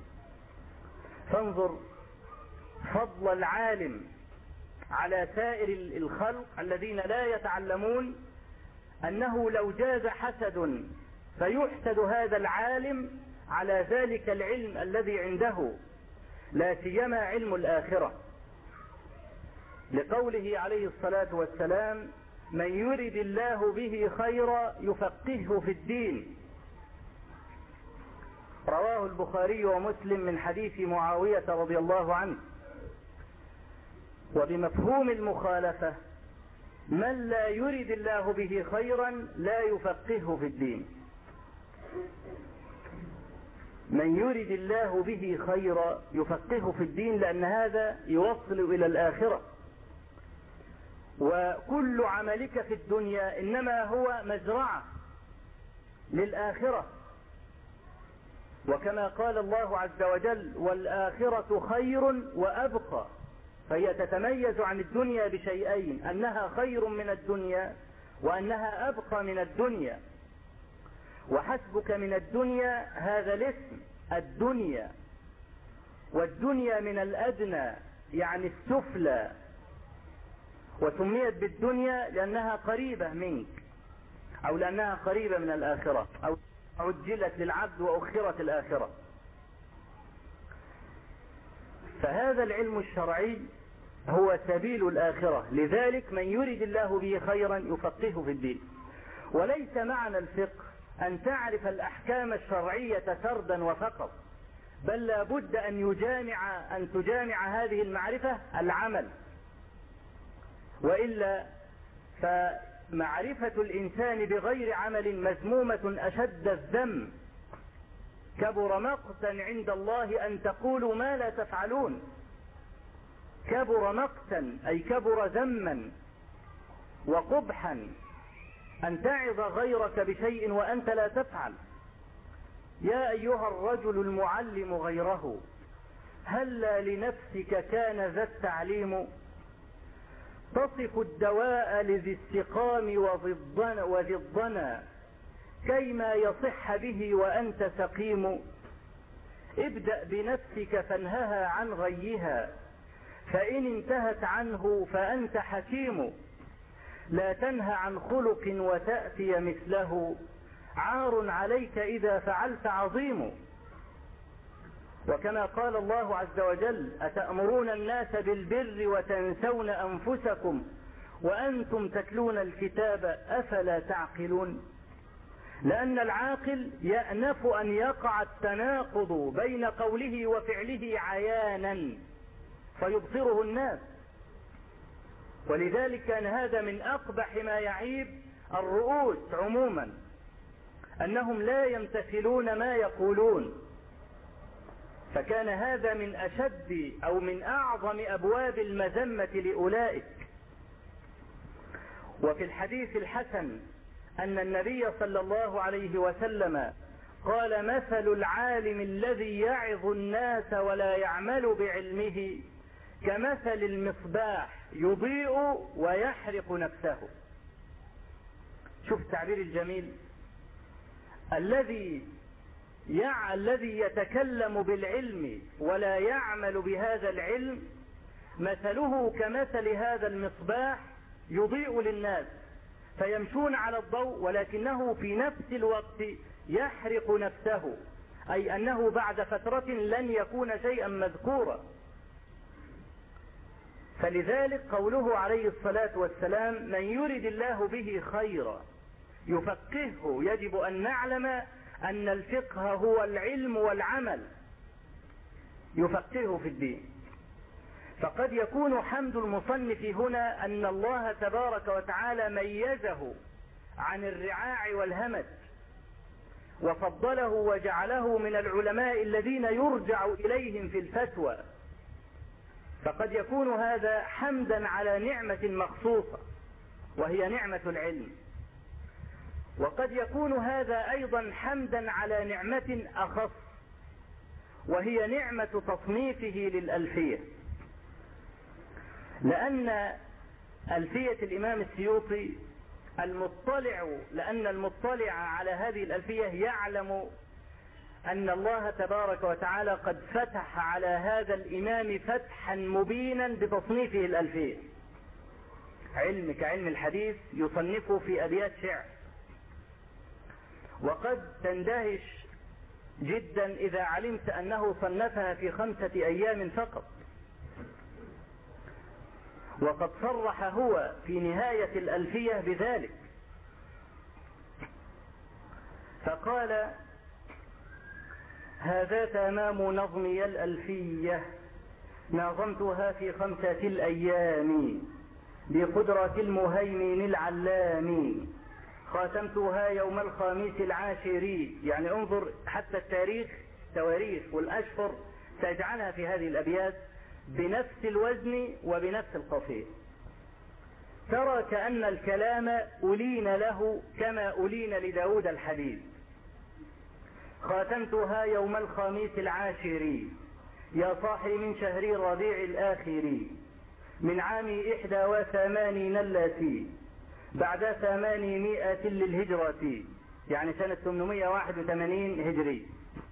فانظر فضل العالم على سائر الخلق الذين لا يتعلمون، أنه لو جاز حسد فيحسد هذا العالم على ذلك العلم الذي عنده، لا سيما علم الآخرة، لقوله عليه الصلاة والسلام: من يرد الله به خيرا يفقهه في الدين. رواه البخاري ومسلم من حديث معاوية رضي الله عنه. وبمفهوم المخالفة من لا يرد الله به خيرا لا يفقهه في الدين. من يرد الله به خيرا يفقهه في الدين، لأن هذا يوصل إلى الآخرة. وكل عملك في الدنيا إنما هو مزرعة للآخرة، وكما قال الله عز وجل: والآخرة خير وأبقى. فهي تتميز عن الدنيا بشيئين: أنها خير من الدنيا، وأنها أبقى من الدنيا. وحسبك من الدنيا هذا الاسم الدنيا، والدنيا من الأدنى يعني السفلى، وسميت بالدنيا لأنها قريبة منك، أو لأنها قريبة من الآخرة، أو عجلت للعبد وأخرت الآخرة. فهذا العلم الشرعي هو سبيل الآخرة، لذلك من يرد الله به خيرا يفقهه في الدين. وليس معنى الفقه أن تعرف الأحكام الشرعية سردا وفقط، بل لا بد أن تجامع هذه المعرفة العمل، وإلا فمعرفة الإنسان بغير عمل مذمومة أشد الذم. كبر مقتا عند الله أن تقولوا ما لا تفعلون. كبر مقتا أي كبر ذما وقبحا أن تعظ غيرك بشيء وأنت لا تفعل. يا أيها الرجل المعلم غيره، هلا لنفسك كان ذا التعليم. تصف الدواء لذي السقام وذي الضنا، كيما يصح به وأنت سقيم. ابدأ بنفسك فانهها عن غيها، فإن انتهت عنه فأنت حكيم. لا تنهى عن خلق وتأتي مثله، عار عليك إذا فعلت عظيم. وكما قال الله عز وجل: أتأمرون الناس بالبر وتنسون أنفسكم وأنتم تتلون الكتاب أفلا تعقلون. لأن العاقل يأنف أن يقع التناقض بين قوله وفعله عيانا فيبصره الناس. ولذلك كان هذا من أقبح ما يعيب الرؤوس عموما، أنهم لا يمتثلون ما يقولون. فكان هذا من أشد أو من أعظم أبواب المذمة لأولئك. وفي الحديث الحسن أن النبي صلى الله عليه وسلم قال: مثل العالم الذي يعظ الناس ولا يعمل بعلمه كمثل المصباح يضيء ويحرق نفسه. شوف التعبير الجميل. الذي يتكلم بالعلم ولا يعمل بهذا العلم مثله كمثل هذا المصباح يضيء للناس فيمشون على الضوء، ولكنه في نفس الوقت يحرق نفسه، أي أنه بعد فترة لن يكون شيئا مذكورا. فلذلك قوله عليه الصلاة والسلام: من يرد الله به خيرا يفقهه، يجب أن نعلم أن الفقه هو العلم والعمل، يفقهه في الدين. فقد يكون حمد المصنف هنا أن الله تبارك وتعالى ميزه عن الرعاع والهمج وفضله وجعله من العلماء الذين يرجع إليهم في الفتوى، فقد يكون هذا حمدا على نعمة مخصوصة وهي نعمة العلم، وقد يكون هذا أيضا حمدا على نعمة أخص وهي نعمة تصنيفه للألفية، لأن ألفية الإمام السيوطي لأن المطلع على هذه الألفية يعلم أن الله تبارك وتعالى قد فتح على هذا الإمام فتحا مبينا بتصنيفه الألفية. علم كعلم الحديث يصنفه في أبيات شعر، وقد تندهش جدا إذا علمت أنه صنفها في 5 أيام فقط، وقد صرح هو في نهاية الألفية بذلك، فقال: هذا تمام نظمي الألفية نظمتها في 5 الأيام بقدرة المهيمن العلام، خاتمتها يوم 15 يعني انظر حتى التواريخ والأشهر سيجعلها في هذه الأبيات بنفس الوزن وبنفس القافية. ترى كأن الكلام ألين له كما ألين لداود الحديد. خاتمتها يوم 15 يا صاحي من شهر الربيع الآخر من عام 81 التي بعد 800 للهجرة يعني سنة 881 هجري.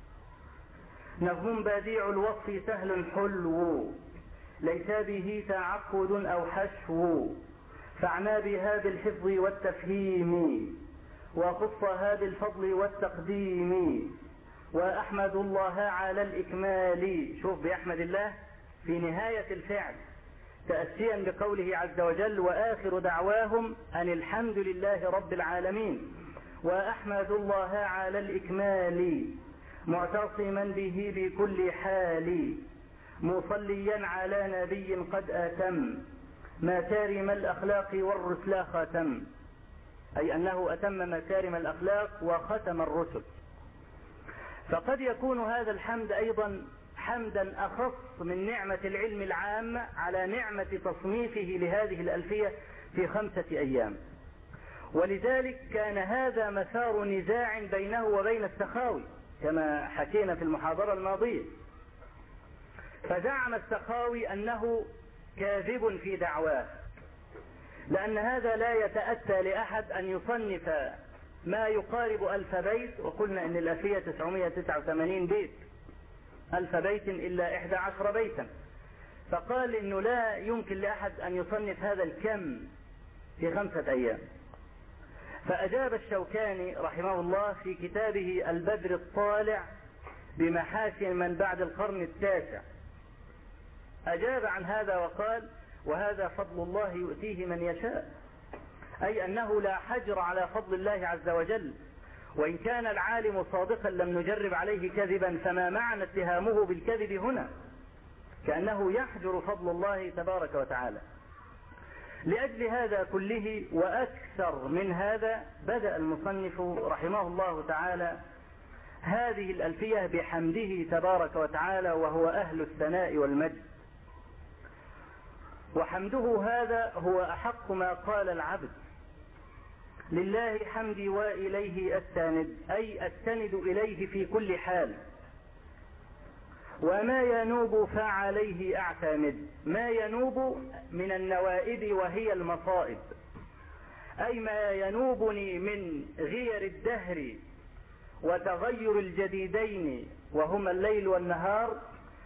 نظم بديع الوصف سهل حلو ليس به تعقد أو حشو، فاعنا بها بالحفظ والتفهيم وخصها بالفضل والتقديم، وأحمد الله على الإكمال. شوف بأحمد الله في نهاية الفعل تأسيا بقوله عز وجل: وآخر دعواهم أن الحمد لله رب العالمين. وأحمد الله على الإكمال معتصما به بكل حال، مصليا على نبي قد أتم مكارم الأخلاق والرسل ختم، أي أنه أتم مكارم الأخلاق وختم الرسل. فقد يكون هذا الحمد أيضا حمدا أخص من نعمة العلم العام على نعمة تصنيفه لهذه الألفية في 5 أيام. ولذلك كان هذا مسار نزاع بينه وبين السخاوي كما حكينا في المحاضرة الماضية، فزعم السخاوي أنه كاذب في دعواه، لأن هذا لا يتأتى لأحد أن يصنف ما يقارب 1000 بيت، وقلنا أن الألفية 989 بيت، 1000 بيت إلا 11 بيتا، فقال إنه لا يمكن لأحد أن يصنف هذا الكم في 5 أيام. فأجاب الشوكاني رحمه الله في كتابه البدر الطالع بمحاسن من بعد القرن التاسع، أجاب عن هذا وقال: وهذا فضل الله يؤتيه من يشاء، أي أنه لا حجر على فضل الله عز وجل، وإن كان العالم صادقا لم نجرب عليه كذبا، فما معنى اتهامه بالكذب هنا؟ كأنه يحجر فضل الله تبارك وتعالى. لأجل هذا كله وأكثر من هذا بدأ المصنف رحمه الله تعالى هذه الألفية بحمده تبارك وتعالى، وهو أهل الثناء والمجد. وحمده هذا هو أحق ما قال العبد: لله حمدي وإليه أستند، أي أستند إليه في كل حال، وما ينوب فعليه أعتمد. ما ينوب من النوائب وهي المصائب، أي ما ينوبني من غير الدهر وتغير الجديدين وهما الليل والنهار،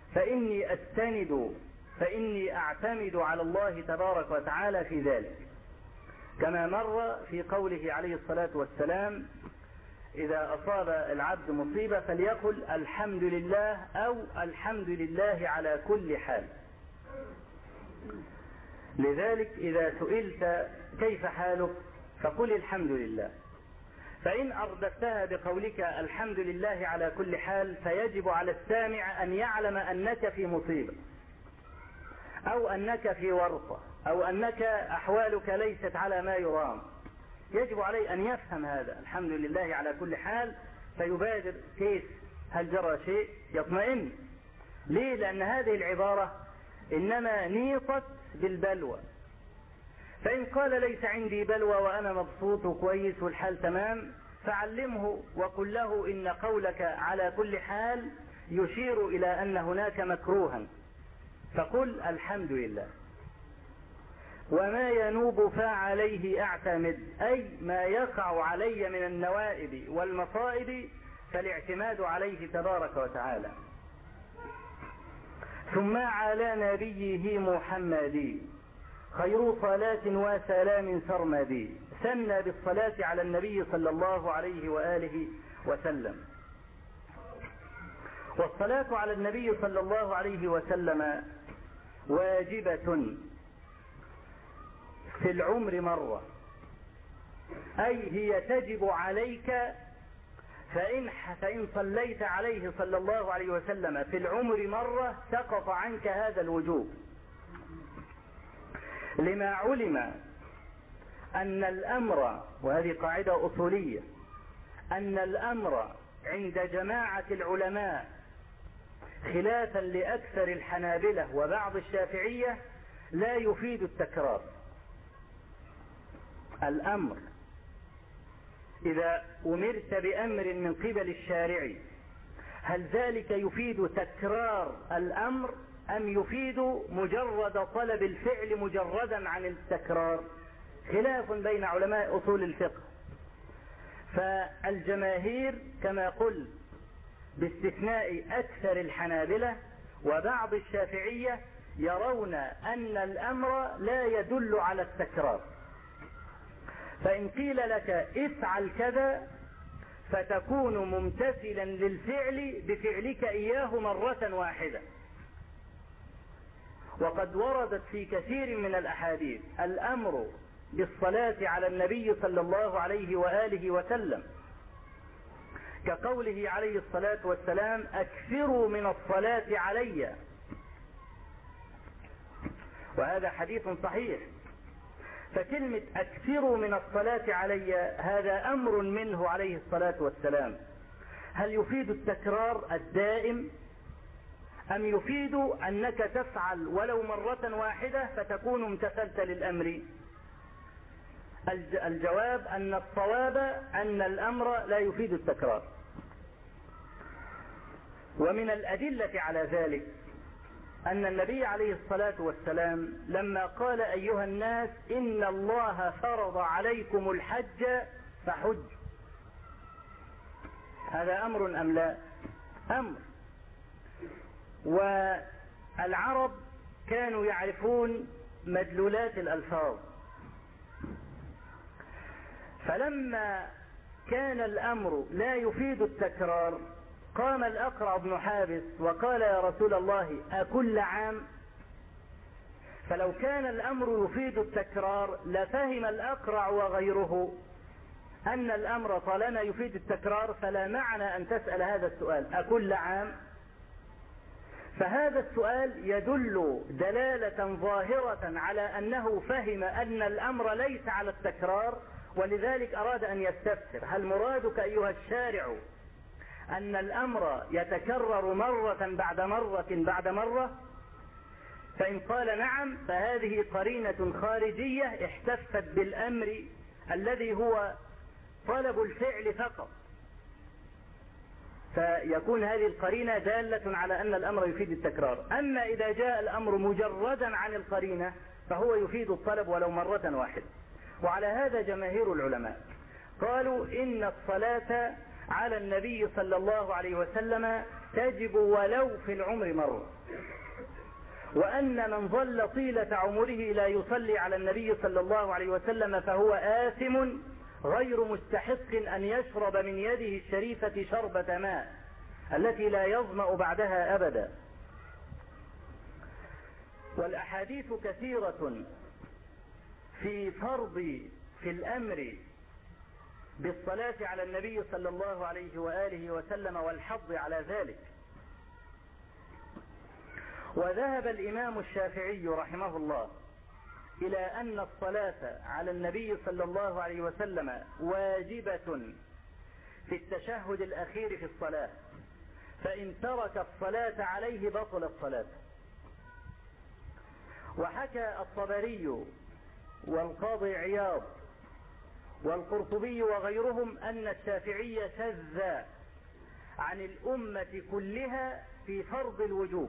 فإني أعتمد على الله تبارك وتعالى في ذلك، كما مر في قوله عليه الصلاة والسلام: إذا أصاب العبد مصيبة فليقل الحمد لله أو الحمد لله على كل حال. لذلك إذا سئلت كيف حالك فقل الحمد لله، فإن أردفتها بقولك الحمد لله على كل حال فيجب على السامع أن يعلم أنك في مصيبة أو أنك في ورطة أو أنك أحوالك ليست على ما يرام. يجب عليه أن يفهم هذا، الحمد لله على كل حال، فيبادر كيف، هل جرى شيء، يطمئن. ليه؟ لأن هذه العبارة إنما نيطت بالبلوى. فإن قال ليس عندي بلوى وأنا مبسوط وكويس والحال تمام، فعلمه وقل له إن قولك على كل حال يشير إلى أن هناك مكروها، فقل الحمد لله. وما ينوب فعليه أعتمد، أي ما يقع علي من النوائب والمصائب فالاعتماد عليه تبارك وتعالى. ثم على نبيه محمد خير صلاة وسلام سرمدي، ثنى بالصلاة على النبي صلى الله عليه وآله وسلم. والصلاة على النبي صلى الله عليه وسلم واجبة في العمر مرة، أي هي تجب عليك، فإن صليت عليه صلى الله عليه وسلم في العمر مرة سقط عنك هذا الوجوب، لما علم أن الأمر، وهذه قاعدة أصولية، أن الأمر عند جماعة العلماء خلافا لأكثر الحنابلة وبعض الشافعية لا يفيد التكرار. الأمر إذا أمرت بأمر من قبل الشارع، هل ذلك يفيد تكرار الأمر أم يفيد مجرد طلب الفعل مجردا عن التكرار؟ خلاف بين علماء أصول الفقه. فالجماهير كما قلت باستثناء أكثر الحنابلة وبعض الشافعية يرون أن الأمر لا يدل على التكرار، فإن قيل لك افعل كذا فتكون ممتثلا للفعل بفعلك إياه مرة واحدة. وقد وردت في كثير من الأحاديث الأمر بالصلاة على النبي صلى الله عليه وآله وسلم، كقوله عليه الصلاة والسلام أكثروا من الصلاة علي، وهذا حديث صحيح. فكلمة أكثروا من الصلاة علي هذا أمر منه عليه الصلاة والسلام، هل يفيد التكرار الدائم أم يفيد أنك تفعل ولو مرة واحدة فتكون امتثلت للأمر؟ الجواب أن الصواب أن الأمر لا يفيد التكرار. ومن الأدلة على ذلك أن النبي عليه الصلاة والسلام لما قال أيها الناس إن الله فرض عليكم الحج فحج، هذا أمر أم لا؟ أمر. والعرب كانوا يعرفون مدلولات الألفاظ، فلما كان الأمر لا يفيد التكرار قام الأقرع بن حابس وقال يا رسول الله أكل عام؟ فلو كان الأمر يفيد التكرار لفهم الأقرع وغيره أن الأمر طالما يفيد التكرار فلا معنى أن تسأل هذا السؤال أكل عام؟ فهذا السؤال يدل دلالة ظاهرة على أنه فهم أن الأمر ليس على التكرار، ولذلك أراد أن يستفسر هل مرادك أيها الشارع أن الأمر يتكرر مرة بعد مرة بعد مرة؟ فإن قال نعم فهذه قرينة خارجية احتفت بالأمر الذي هو طلب الفعل فقط، فيكون هذه القرينة دالة على أن الأمر يفيد التكرار. أما إذا جاء الأمر مجردا عن القرينة فهو يفيد الطلب ولو مرة واحدة. وعلى هذا جماهير العلماء قالوا إن الصلاة على النبي صلى الله عليه وسلم تجب ولو في العمر مرة، وأن من ظل طيلة عمره لا يصلي على النبي صلى الله عليه وسلم فهو آثم غير مستحق أن يشرب من يده الشريفة شربة ماء التي لا يظمأ بعدها أبدا. والأحاديث كثيرة في الأمر بالصلاة على النبي صلى الله عليه وآله وسلم والحض على ذلك. وذهب الإمام الشافعي رحمه الله إلى أن الصلاة على النبي صلى الله عليه وسلم واجبة في التشهد الأخير في الصلاة، فإن ترك الصلاة عليه بطلت صلاته. وحكى الطبري والقاضي عياض والقرطبي وغيرهم أن الشافعي شذ عن الأمة كلها في فرض الوجوب.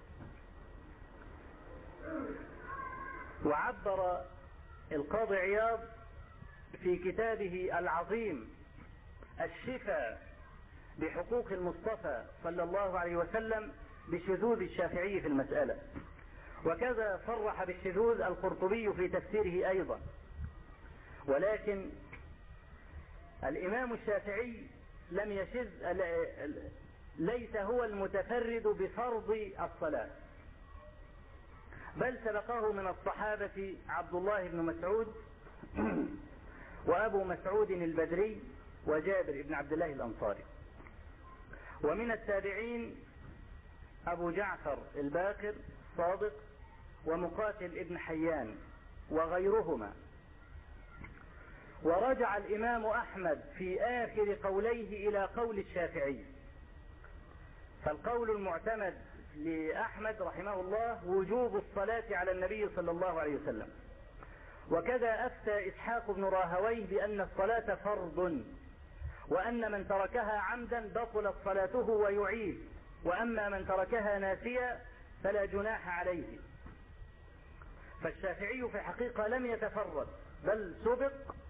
وعبر القاضي عياض في كتابه العظيم الشفاء بحقوق المصطفى صلى الله عليه وسلم بشذوذ الشافعي في المسألة، وكذا صرح بالشذوذ القرطبي في تفسيره أيضا. ولكن الإمام الشافعي لم يشذ، ليس هو المتفرد بفرض الصلاة، بل سبقه من الصحابة عبد الله بن مسعود وأبو مسعود البدري وجابر بن عبد الله الأنصاري. ومن التابعين أبو جعفر الباقر صادق ومقاتل ابن حيان وغيرهما. ورجع الإمام أحمد في آخر قوليه إلى قول الشافعي، فالقول المعتمد لأحمد رحمه الله وجوب الصلاة على النبي صلى الله عليه وسلم. وكذا أفتى إسحاق بن راهويه بأن الصلاة فرض، وأن من تركها عمدا بطلت صلاته ويعيد، وأما من تركها ناسيا فلا جناح عليه. فالشافعي في الحقيقة لم يتفرد، بل سبق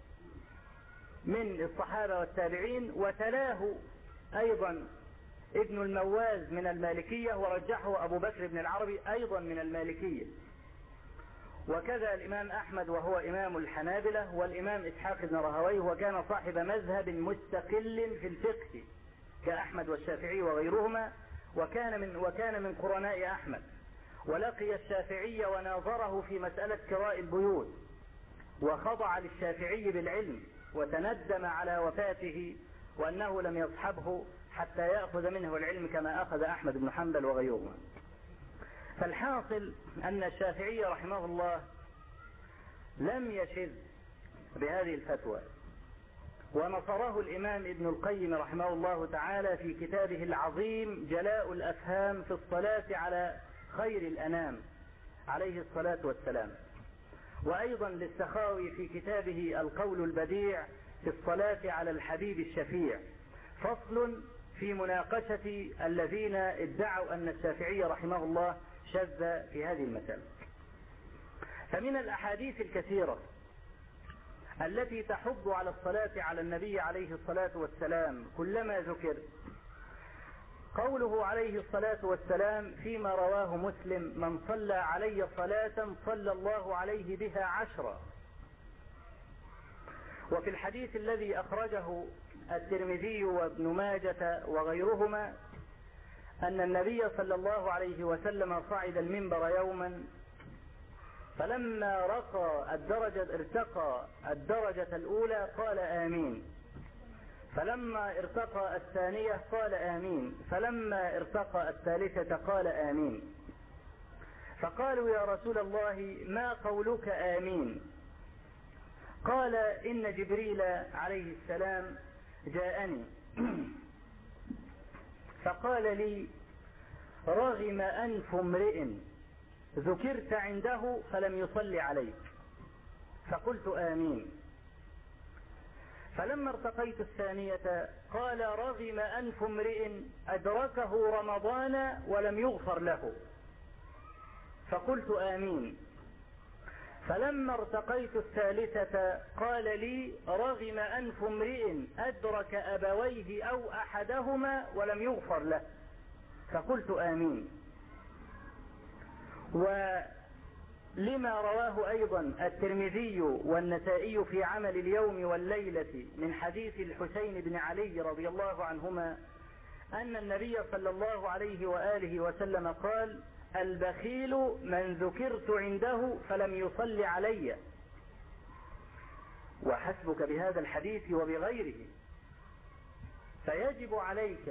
من الصحابة والتابعين، وتلاه أيضا ابن المواز من المالكية، ورجحه أبو بكر بن العربي أيضا من المالكية، وكذا الإمام أحمد وهو إمام الحنابلة، والإمام إسحاق بن راهويه وكان صاحب مذهب مستقل في الفقه كأحمد والشافعي وغيرهما، وكان من قرناء أحمد، ولقي الشافعي وناظره في مسألة كراء البيوت، وخضع للشافعي بالعلم، وتندم على وفاته وأنه لم يصحبه حتى يأخذ منه العلم كما أخذ أحمد بن حنبل وغيرهما. فالحاصل أن الشافعي رحمه الله لم يشذ بهذه الفتوى، ونصره الإمام ابن القيم رحمه الله تعالى في كتابه العظيم جلاء الأفهام في الصلاة على خير الأنام عليه الصلاة والسلام. وأيضا للسخاوي في كتابه القول البديع في الصلاة على الحبيب الشفيع فصل في مناقشة الذين ادعوا أن الشافعي رحمه الله شذ في هذه المسألة. فمن الأحاديث الكثيرة التي تحض على الصلاة على النبي عليه الصلاة والسلام كلما ذكر قوله عليه الصلاة والسلام فيما رواه مسلم: من صلى علي صلاة صلى الله عليه بها 10. وفي الحديث الذي أخرجه الترمذي وابن ماجة وغيرهما أن النبي صلى الله عليه وسلم صعد المنبر يوما، فلما ارتقى الدرجة الأولى قال آمين، فلما ارتقى الثانية قال آمين، فلما ارتقى الثالثة قال آمين. فقالوا: يا رسول الله ما قولك آمين؟ قال: إن جبريل عليه السلام جاءني فقال لي: رغم أنف امرئ ذكرت عنده فلم يصلي عليك. فقلت آمين. فلما ارتقيت الثانية قال: رغم أنف امرئ أدركه رمضان ولم يغفر له. فقلت آمين. فلما ارتقيت الثالثة قال لي: رغم أنف امرئ أدرك أبويه أو أحدهما ولم يغفر له. فقلت آمين. ولما رواه أيضا الترمذي والنسائي في عمل اليوم والليلة من حديث الحسين بن علي رضي الله عنهما أن النبي صلى الله عليه وآله وسلم قال: البخيل من ذكرت عنده فلم يصل علي. وحسبك بهذا الحديث وبغيره. فيجب عليك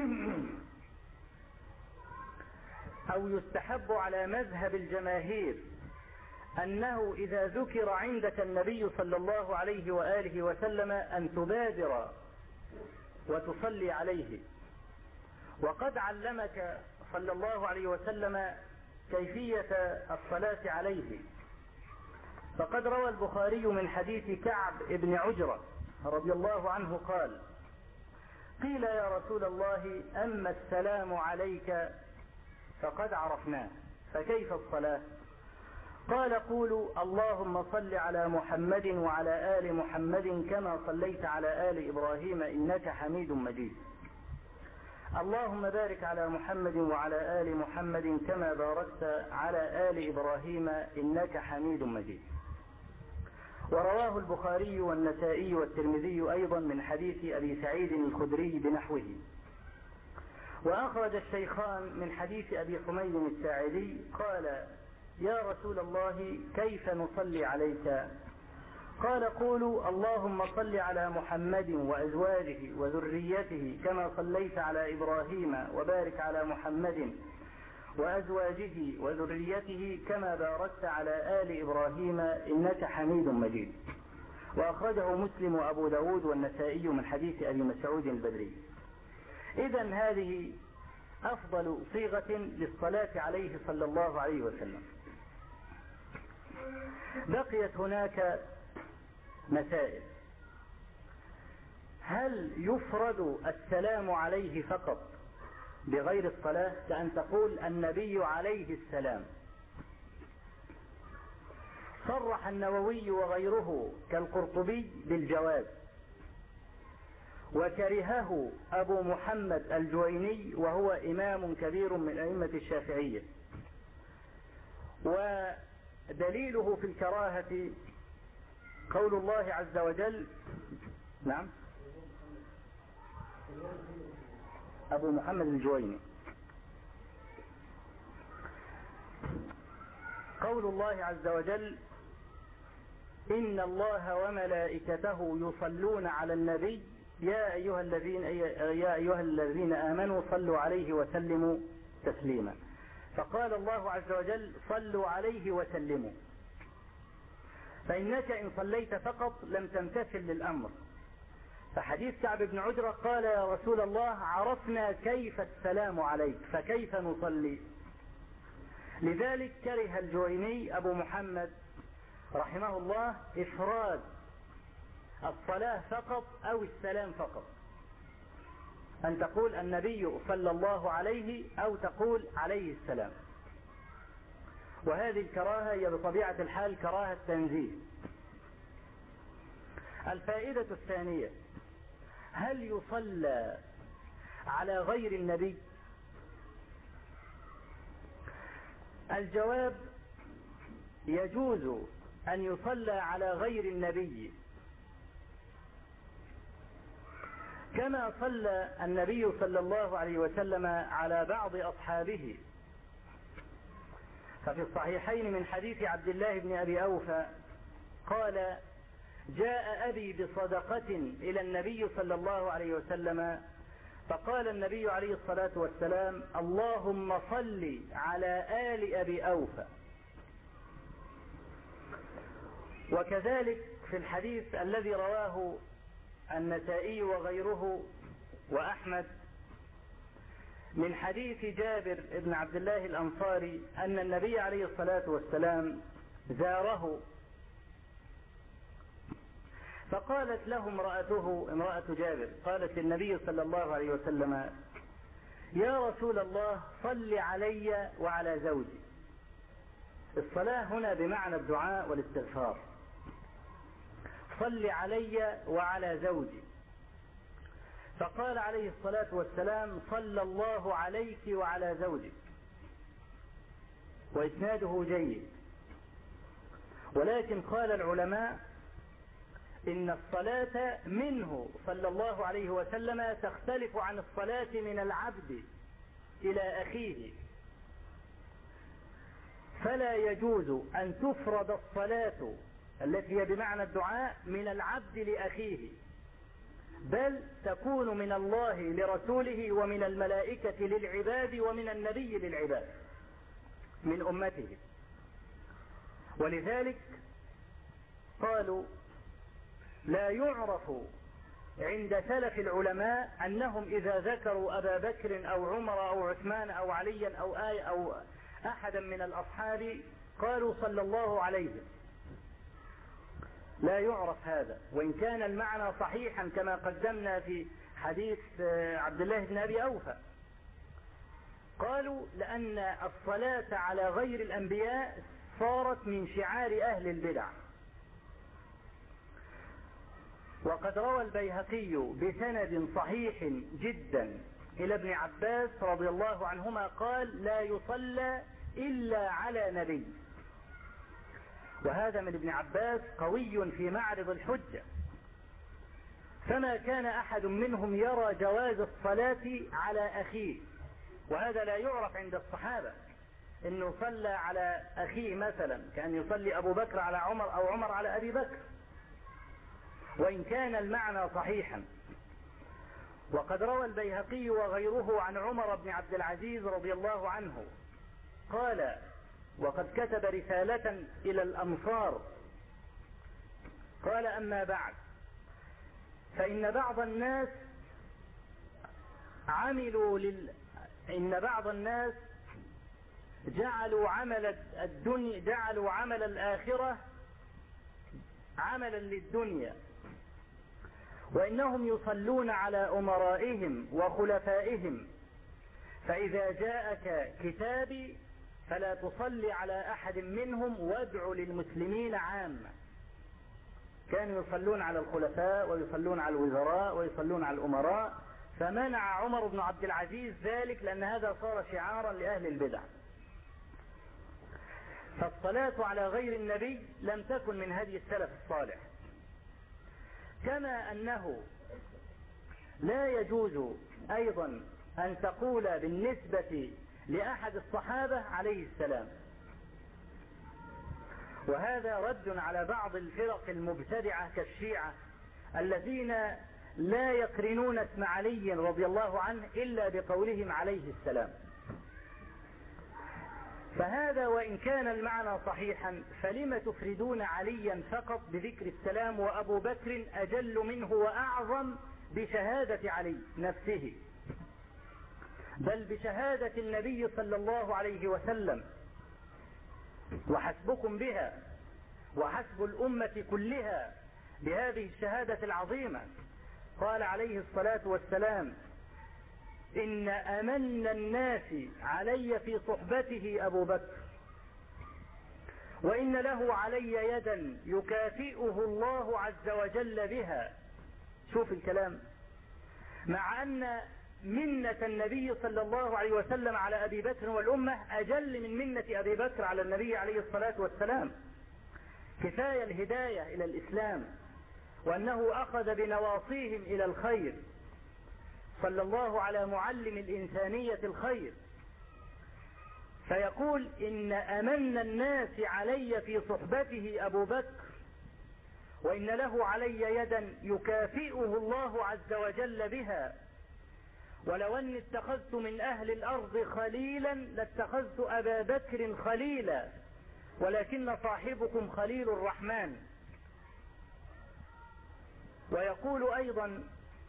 أو يستحب على مذهب الجماهير أنه إذا ذكر عندك النبي صلى الله عليه وآله وسلم أن تبادر وتصلي عليه. وقد علمك صلى الله عليه وسلم كيفية الصلاة عليه، فقد روى البخاري من حديث كعب بن عجرة رضي الله عنه قال: قيل يا رسول الله أما السلام عليك فقد عرفناه فكيف الصلاة؟ قال: قولوا اللهم صل على محمد وعلى آل محمد كما صليت على آل إبراهيم إنك حميد مجيد. اللهم بارك على محمد وعلى آل محمد كما باركت على آل إبراهيم إنك حميد مجيد. ورواه البخاري والنسائي والترمذي أيضا من حديث أبي سعيد الخدري بنحوه. وأخرج الشيخان من حديث أبي حميد الساعدي قال: يا رسول الله كيف نصلي عليك؟ قال: قولوا اللهم صل على محمد وأزواجه وذريته كما صليت على إبراهيم وبارك على محمد وأزواجه وذريته كما باركت على آل إبراهيم إنك حميد مجيد. وأخرجه مسلم وأبو داود والنسائي من حديث أبي مسعود البدري. إذن هذه أفضل صيغة للصلاة عليه صلى الله عليه وسلم. بقيت هناك مسائل: هل يفرد السلام عليه فقط بغير الصلاة، كأن تقول النبي عليه السلام؟ صرح النووي وغيره كالقرطبي بالجواز، وكرهه أبو محمد الجويني وهو إمام كبير من أئمة الشافعية. ودليله في الكراهة قول الله عز وجل: نعم، أبو محمد الجويني، قول الله عز وجل: إن الله وملائكته يصلون على النبي يا أيها الذين آمنوا صلوا عليه وسلموا تسليما. فقال الله عز وجل: صلوا عليه وسلموا. فإنك إن صليت فقط لم تمتثل للأمر. فحديث كعب بن عجرة قال: يا رسول الله عرفنا كيف السلام عليك فكيف نصلي؟ لذلك كره الجويني أبو محمد رحمه الله إفراد الصلاة فقط أو السلام فقط، أن تقول النبي صلى الله عليه أو تقول عليه السلام. وهذه الكراهة هي بطبيعة الحال كراهة تنزيه. الفائدة الثانية: هل يصلى على غير النبي؟ الجواب: يجوز أن يصلى على غير النبي، كما صلى النبي صلى الله عليه وسلم على بعض أصحابه. ففي الصحيحين من حديث عبد الله بن أبي أوفى قال: جاء أبي بصدقة إلى النبي صلى الله عليه وسلم، فقال النبي عليه الصلاة والسلام: اللهم صل على آل أبي أوفى. وكذلك في الحديث الذي رواه النسائي وغيره وأحمد من حديث جابر بن عبد الله الأنصاري أن النبي عليه الصلاة والسلام زاره، فقالت له امرأة جابر، قالت للنبي صلى الله عليه وسلم: يا رسول الله صل علي وعلى زوجي. الصلاة هنا بمعنى الدعاء والاستغفار. صل علي وعلى زوجي. فقال عليه الصلاة والسلام: صلى الله عليك وعلى زوجك. وإسناده جيد. ولكن قال العلماء إن الصلاة منه صلى الله عليه وسلم تختلف عن الصلاة من العبد إلى أخيه، فلا يجوز أن تفرد الصلاة التي هي بمعنى الدعاء من العبد لأخيه، بل تكون من الله لرسوله ومن الملائكة للعباد ومن النبي للعباد من أمته. ولذلك قالوا لا يعرف عند سلف العلماء أنهم إذا ذكروا أبا بكر أو عمر أو عثمان أو عليا أو آية أو أحدا من الأصحاب قالوا صلى الله عليه. لا يعرف هذا، وإن كان المعنى صحيحا كما قدمنا في حديث عبد الله بن أبي أوفى. قالوا لأن الصلاة على غير الأنبياء صارت من شعار أهل البدع. وقد روى البيهقي بسند صحيح جدا إلى ابن عباس رضي الله عنهما قال لا يصلى إلا على نبي، وهذا من ابن عباس قوي في معرض الحجة، فما كان أحد منهم يرى جواز الصلاة على أخيه، وهذا لا يعرف عند الصحابة إنه صلى على أخيه مثلا كأن يصلي أبو بكر على عمر أو عمر على أبي بكر، وإن كان المعنى صحيحا. وقد روى البيهقي وغيره عن عمر بن عبد العزيز رضي الله عنه قال وقد كتب رسالة إلى الأمصار قال أما بعد فإن بعض الناس جعلوا عمل الدنيا جعلوا عمل الآخرة عملا للدنيا، وإنهم يصلون على أمرائهم وخلفائهم، فإذا جاءك كتابي فلا تصلي على أحد منهم وادع للمسلمين عامة. كانوا يصلون على الخلفاء ويصلون على الوزراء ويصلون على الأمراء، فمنع عمر بن عبد العزيز ذلك لأن هذا صار شعارا لأهل البدع. فالصلاة على غير النبي لم تكن من هدي السلف الصالح، كما أنه لا يجوز أيضا أن تقول بالنسبة لأحد الصحابة عليه السلام، وهذا رد على بعض الفرق المبتدعة كالشيعة الذين لا يقرنون اسم علي رضي الله عنه إلا بقولهم عليه السلام. فهذا وإن كان المعنى صحيحا فلم تفردون عليا فقط بذكر السلام وأبو بكر أجل منه وأعظم بشهادة علي نفسه، بل بشهادة النبي صلى الله عليه وسلم، وحسبكم بها وحسب الأمة كلها بهذه الشهادة العظيمة. قال عليه الصلاة والسلام إن أمن الناس علي في صحبته أبو بكر، وإن له علي يدا يكافئه الله عز وجل بها. شوف الكلام، مع أن منة النبي صلى الله عليه وسلم على أبي بكر والأمة أجل من منة أبي بكر على النبي عليه الصلاة والسلام. كفاية الهداية إلى الإسلام، وأنه أخذ بنواصيهم إلى الخير، صلى الله على معلم الإنسانية الخير. فيقول إن أمن الناس علي في صحبته أبو بكر، وإن له علي يدا يكافئه الله عز وجل بها، ولو أني اتخذت من أهل الأرض خليلا لاتخذت أبا بكر خليلا، ولكن صاحبكم خليل الرحمن. ويقول أيضا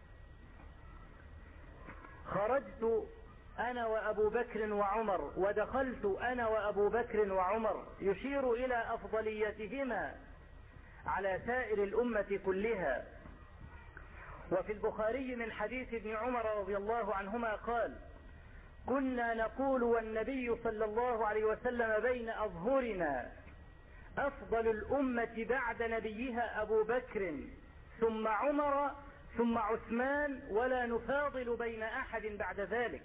خرجت أنا وأبو بكر وعمر ودخلت أنا وأبو بكر وعمر، يشير إلى أفضليتهما على سائر الأمة كلها. وفي البخاري من حديث ابن عمر رضي الله عنهما قال كنا نقول والنبي صلى الله عليه وسلم بين أظهرنا أفضل الأمة بعد نبيها أبو بكر ثم عمر ثم عثمان ولا نفاضل بين أحد بعد ذلك.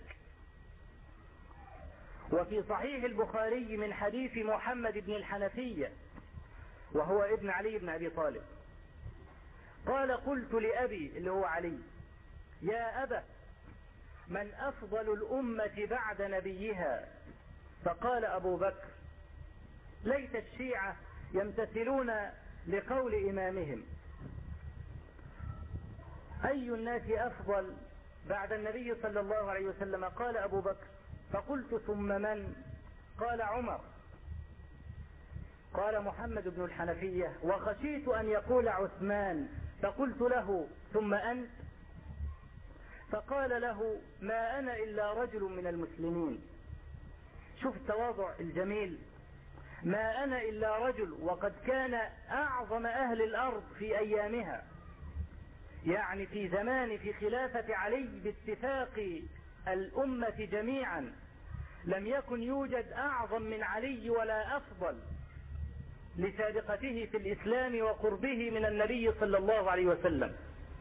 وفي صحيح البخاري من حديث محمد بن الحنفية وهو ابن علي بن أبي طالب قال قلت لأبي اللي هو علي يا أبا من أفضل الأمة بعد نبيها؟ فقال أبو بكر ليت الشيعة يمتثلون لقول إمامهم: أي الناس أفضل بعد النبي صلى الله عليه وسلم؟ قال أبو بكر. فقلت: ثم من؟ قال: عمر. قال محمد بن الحنفية: وخشيت أن يقول عثمان، فقلت له: ثم أنت؟ فقال له: ما أنا إلا رجل من المسلمين. شوف التواضع الجميل، ما أنا إلا رجل، وقد كان أعظم أهل الأرض في أيامها، يعني في زمان في خلافة علي باتفاق الأمة جميعا لم يكن يوجد أعظم من علي ولا أفضل لسابقته في الإسلام وقربه من النبي صلى الله عليه وسلم.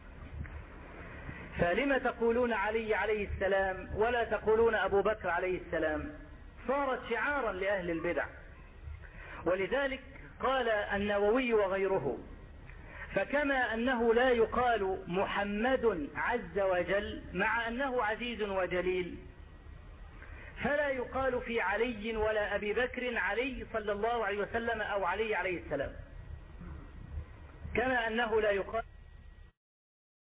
فلم تقولون علي عليه السلام ولا تقولون أبو بكر عليه السلام؟ صارت شعارا لأهل البدع. ولذلك قال النووي وغيره: فكما أنه لا يقال محمد عز وجل مع أنه عزيز وجليل، فلا يقال في علي ولا أبي بكر علي صلى الله عليه وسلم أو علي عليه السلام، كما أنه لا يقال